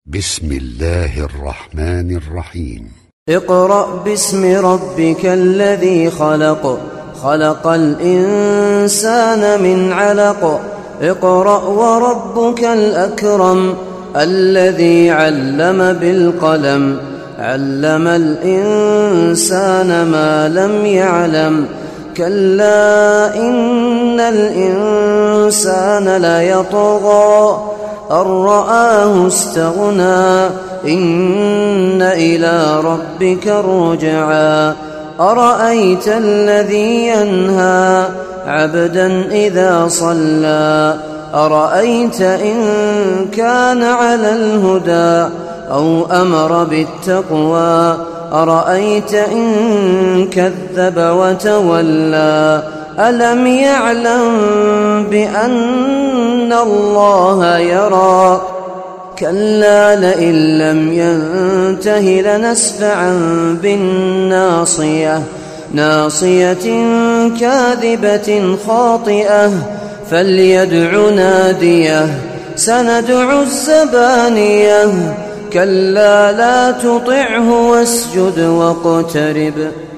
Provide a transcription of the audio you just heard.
بسم الله الرحمن الرحيم. اقرأ باسم ربك الذي خلق، خلق الإنسان من علق. اقرأ وربك الأكرم الذي علم بالقلم، علم الإنسان ما لم يعلم. كلا إن الإنسان ليطغى أن رآه استغنى، إن إلى ربك الرجعى. أرأيت الذي ينهى عبدا إذا صلى، أرأيت إن كان على الهدى أو أمر بالتقوى، أرأيت إن كذب وتولى. ألم يعلم بأن الله يرى، كلا لئن لم ينته لنسفعا بالناصية، ناصية كاذبة خاطئة، فليدع ناديه سندع الزبانية. كلا لا تطعه واسجد واقترب.